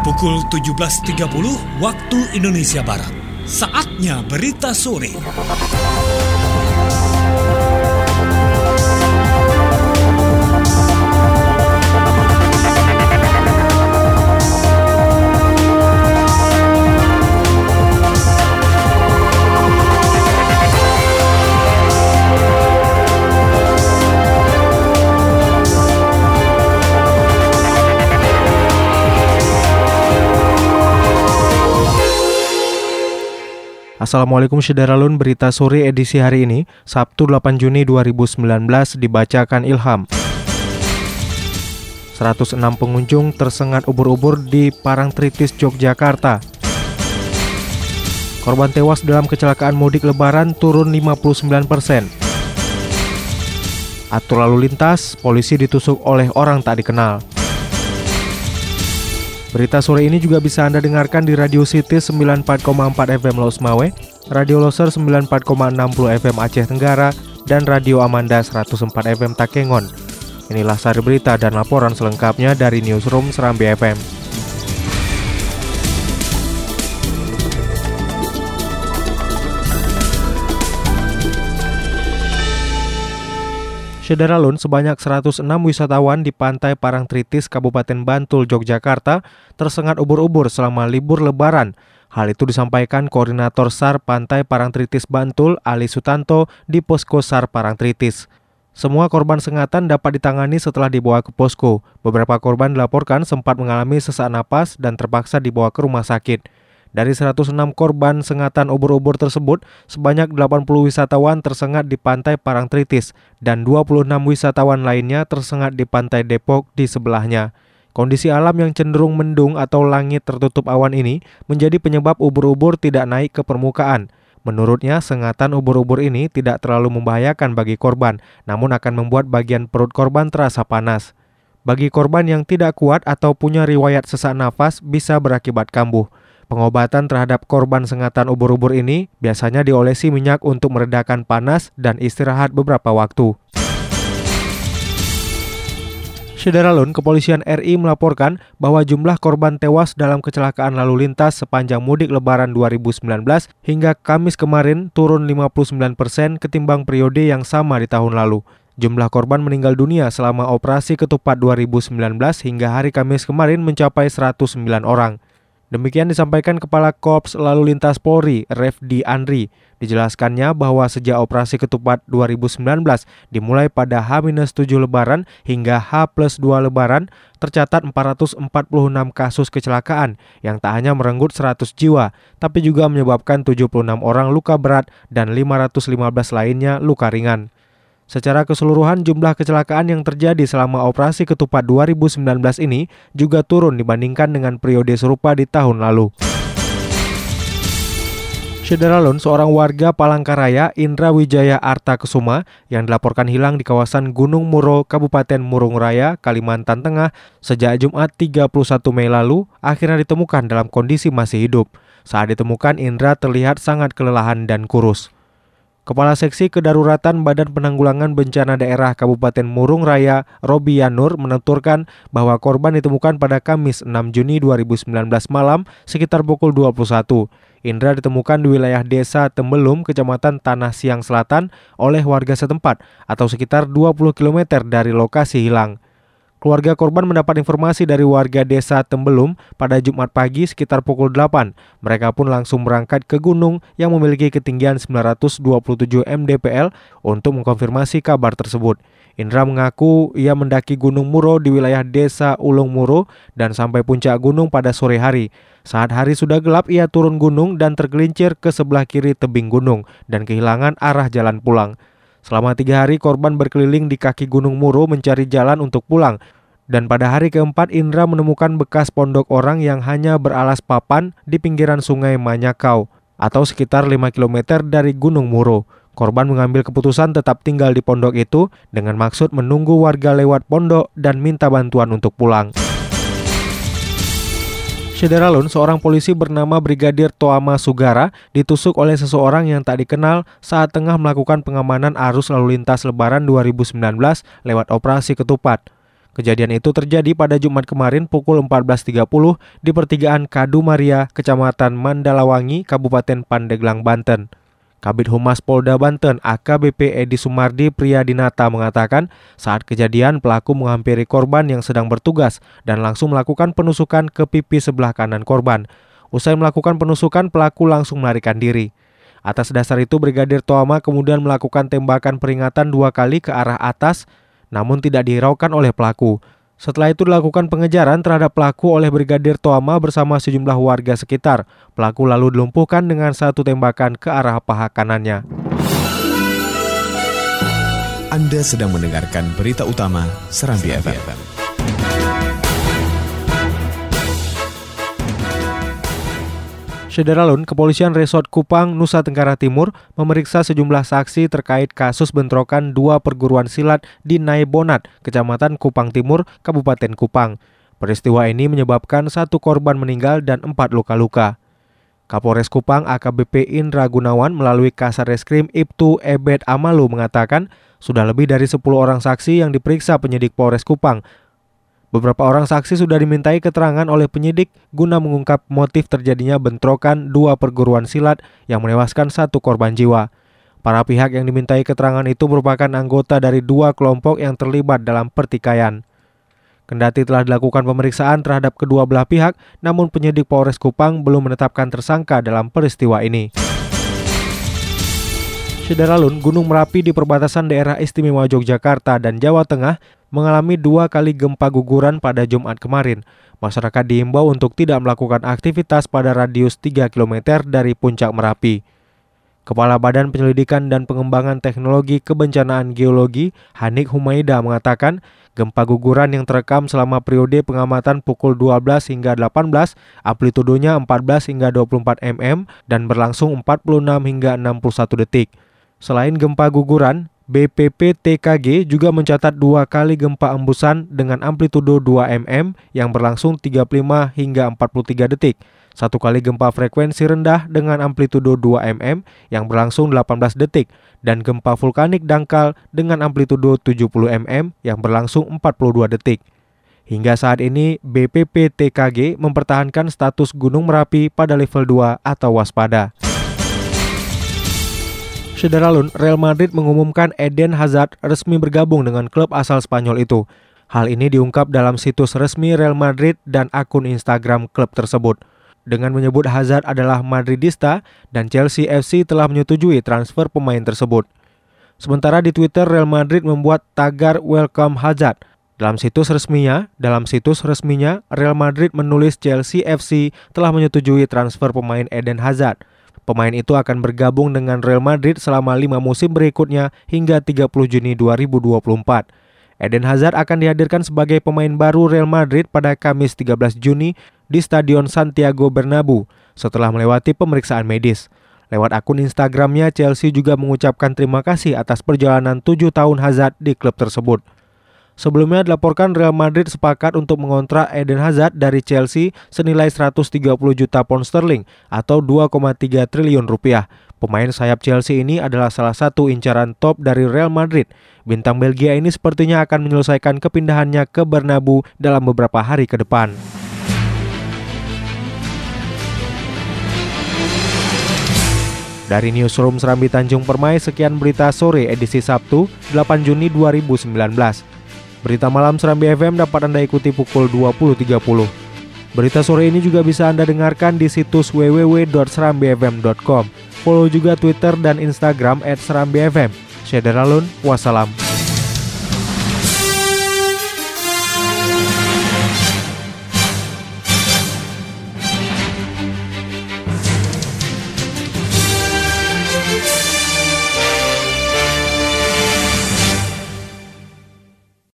Pukul 17.30 waktu Indonesia Barat. Saatnya berita sore. Assalamualaikum Syederalun, berita sore edisi hari ini, Sabtu 8 Juni 2019 dibacakan Ilham. 106 pengunjung tersengat ubur-ubur di Parangtritis, Yogyakarta. Korban tewas dalam kecelakaan mudik lebaran turun 59%. Atur lalu lintas, polisi ditusuk oleh orang tak dikenal. Berita sore ini juga bisa Anda dengarkan di Radio City 94,4 FM Los Mawe, Radio Loser 94,60 FM Aceh Tenggara, dan Radio Amanda 104 FM Takengon. Inilah sari berita dan laporan selengkapnya dari Newsroom Serambi FM. Syederalun, sebanyak 106 wisatawan di Pantai Parangtritis, Kabupaten Bantul, Yogyakarta tersengat ubur-ubur selama libur lebaran. Hal itu disampaikan Koordinator SAR Pantai Parangtritis Bantul, Ali Sutanto, di Posko SAR Parangtritis. Semua korban sengatan dapat ditangani setelah dibawa ke posko. Beberapa korban dilaporkan sempat mengalami sesak napas dan terpaksa dibawa ke rumah sakit. Dari 106 korban sengatan ubur-ubur tersebut, sebanyak 80 wisatawan tersengat di Pantai Parangtritis dan 26 wisatawan lainnya tersengat di Pantai Depok di sebelahnya. Kondisi alam yang cenderung mendung atau langit tertutup awan ini menjadi penyebab ubur-ubur tidak naik ke permukaan. Menurutnya, sengatan ubur-ubur ini tidak terlalu membahayakan bagi korban, namun akan membuat bagian perut korban terasa panas. Bagi korban yang tidak kuat atau punya riwayat sesak nafas bisa berakibat kambuh. Pengobatan terhadap korban sengatan ubur-ubur ini biasanya diolesi minyak untuk meredakan panas dan istirahat beberapa waktu. Syederalun, Kepolisian RI melaporkan bahwa jumlah korban tewas dalam kecelakaan lalu lintas sepanjang mudik lebaran 2019 hingga Kamis kemarin turun 59% ketimbang periode yang sama di tahun lalu. Jumlah korban meninggal dunia selama operasi ketupat 2019 hingga hari Kamis kemarin mencapai 109 orang. Demikian disampaikan Kepala Korps Lalu Lintas Polri, Refdi Andri. Dijelaskannya bahwa sejak operasi ketupat 2019 dimulai pada H-7 Lebaran hingga H+2 Lebaran, tercatat 446 kasus kecelakaan yang tak hanya merenggut 100 jiwa, tapi juga menyebabkan 76 orang luka berat dan 515 lainnya luka ringan. Secara keseluruhan, jumlah kecelakaan yang terjadi selama operasi ketupat 2019 ini juga turun dibandingkan dengan periode serupa di tahun lalu. Syederalun, seorang warga Palangkaraya, Indra Wijaya Arta Kesuma, yang dilaporkan hilang di kawasan Gunung Muro, Kabupaten Murung Raya, Kalimantan Tengah, sejak Jumat 31 Mei lalu, akhirnya ditemukan dalam kondisi masih hidup. Saat ditemukan, Indra terlihat sangat kelelahan dan kurus. Kepala Seksi Kedaruratan Badan Penanggulangan Bencana Daerah Kabupaten Murung Raya, Robi Yanur, menuturkan bahwa korban ditemukan pada Kamis 6 Juni 2019 malam sekitar pukul 21. Indra ditemukan di wilayah Desa Tembelum, Kecamatan Tanah Siang Selatan oleh warga setempat atau sekitar 20 km dari lokasi hilang. Keluarga korban mendapat informasi dari warga Desa Tembelum pada Jumat pagi sekitar pukul 8. Mereka pun langsung berangkat ke gunung yang memiliki ketinggian 927 mdpl untuk mengkonfirmasi kabar tersebut. Indra mengaku ia mendaki Gunung Muro di wilayah Desa Ulung Muro dan sampai puncak gunung pada sore hari. Saat hari sudah gelap, ia turun gunung dan tergelincir ke sebelah kiri tebing gunung dan kehilangan arah jalan pulang. Selama 3 hari korban berkeliling di kaki Gunung Muro mencari jalan untuk pulang. Dan pada hari keempat Indra menemukan bekas pondok orang yang hanya beralas papan di pinggiran sungai Manyakau atau sekitar 5 km dari Gunung Muro. Korban mengambil keputusan tetap tinggal di pondok itu dengan maksud menunggu warga lewat pondok dan minta bantuan untuk pulang. Syederalun, seorang polisi bernama Brigadir Toama Sugara ditusuk oleh seseorang yang tak dikenal saat tengah melakukan pengamanan arus lalu lintas Lebaran 2019 lewat operasi ketupat. Kejadian itu terjadi pada Jumat kemarin pukul 14.30 di pertigaan Kadu Maria, Kecamatan Mandalawangi, Kabupaten Pandeglang, Banten. Kabid Humas Polda Banten AKBP Edi Sumardi Priyadinata mengatakan saat kejadian pelaku menghampiri korban yang sedang bertugas dan langsung melakukan penusukan ke pipi sebelah kanan korban. Usai melakukan penusukan, pelaku langsung melarikan diri. Atas dasar itu Brigadir Toama kemudian melakukan tembakan peringatan 2 kali ke arah atas, namun tidak dihiraukan oleh pelaku. Setelah itu dilakukan pengejaran terhadap pelaku oleh Brigadir Toama bersama sejumlah warga sekitar. Pelaku lalu dilumpuhkan dengan 1 tembakan ke arah paha kanannya. Anda sedang mendengarkan berita utama Serambi FM. Saudara Lun, Kepolisian Resort Kupang, Nusa Tenggara Timur memeriksa sejumlah saksi terkait kasus bentrokan 2 perguruan silat di Naibonat, Kecamatan Kupang Timur, Kabupaten Kupang. Peristiwa ini menyebabkan 1 korban meninggal dan 4 luka-luka. Kapolres Kupang AKBP Indra Gunawan melalui Kasarreskrim Ibtu Ebed Amalu mengatakan sudah lebih dari 10 orang saksi yang diperiksa penyidik Polres Kupang. Beberapa orang saksi sudah dimintai keterangan oleh penyidik guna mengungkap motif terjadinya bentrokan 2 perguruan silat yang menewaskan 1 korban jiwa. Para pihak yang dimintai keterangan itu merupakan anggota dari 2 kelompok yang terlibat dalam pertikaian. Kendati telah dilakukan pemeriksaan terhadap kedua belah pihak, namun penyidik Polres Kupang belum menetapkan tersangka dalam peristiwa ini. Saudara Lun, Gunung Merapi di perbatasan daerah istimewa Yogyakarta dan Jawa Tengah mengalami 2 kali gempa guguran pada Jumat kemarin. Masyarakat diimbau untuk tidak melakukan aktivitas pada radius 3 km dari puncak Merapi. Kepala Badan Penyelidikan dan Pengembangan Teknologi Kebencanaan Geologi, Hanik Humaida mengatakan, gempa guguran yang terekam selama periode pengamatan pukul 12 hingga 18, amplitudonya 14 hingga 24 mm dan berlangsung 46 hingga 61 detik. Selain gempa guguran, BPPTKG juga mencatat 2 kali gempa embusan dengan amplitudo 2 mm yang berlangsung 35 hingga 43 detik. 1 kali gempa frekuensi rendah dengan amplitudo 2 mm yang berlangsung 18 detik dan gempa vulkanik dangkal dengan amplitudo 70 mm yang berlangsung 42 detik. Hingga saat ini BPPTKG mempertahankan status Gunung Merapi pada level 2 atau waspada. Saudara Lun, Real Madrid mengumumkan Eden Hazard resmi bergabung dengan klub asal Spanyol itu. Hal ini diungkap dalam situs resmi Real Madrid dan akun Instagram klub tersebut. Dengan menyebut Hazard adalah Madridista dan Chelsea FC telah menyetujui transfer pemain tersebut. Sementara di Twitter, Real Madrid membuat tagar Welcome Hazard. Dalam situs resminya, Real Madrid menulis Chelsea FC telah menyetujui transfer pemain Eden Hazard. Pemain itu akan bergabung dengan Real Madrid selama 5 musim berikutnya hingga 30 Juni 2024. Eden Hazard akan dihadirkan sebagai pemain baru Real Madrid pada Kamis 13 Juni di Stadion Santiago Bernabeu setelah melewati pemeriksaan medis. Lewat akun Instagramnya, Chelsea juga mengucapkan terima kasih atas perjalanan 7 tahun Hazard di klub tersebut. Sebelumnya dilaporkan Real Madrid sepakat untuk mengontrak Eden Hazard dari Chelsea senilai 130 juta pound sterling atau 2,3 triliun rupiah. Pemain sayap Chelsea ini adalah salah satu incaran top dari Real Madrid. Bintang Belgia ini sepertinya akan menyelesaikan kepindahannya ke Bernabeu dalam beberapa hari ke depan. Dari Newsroom Serambi Tanjung Permai, sekian berita sore edisi Sabtu 8 Juni 2019. Berita malam Serambi FM dapat Anda ikuti pukul 20.30. Berita sore ini juga bisa Anda dengarkan di situs www.serambifm.com. Follow juga Twitter dan Instagram @serambifm. Saudara Lun, wassalam.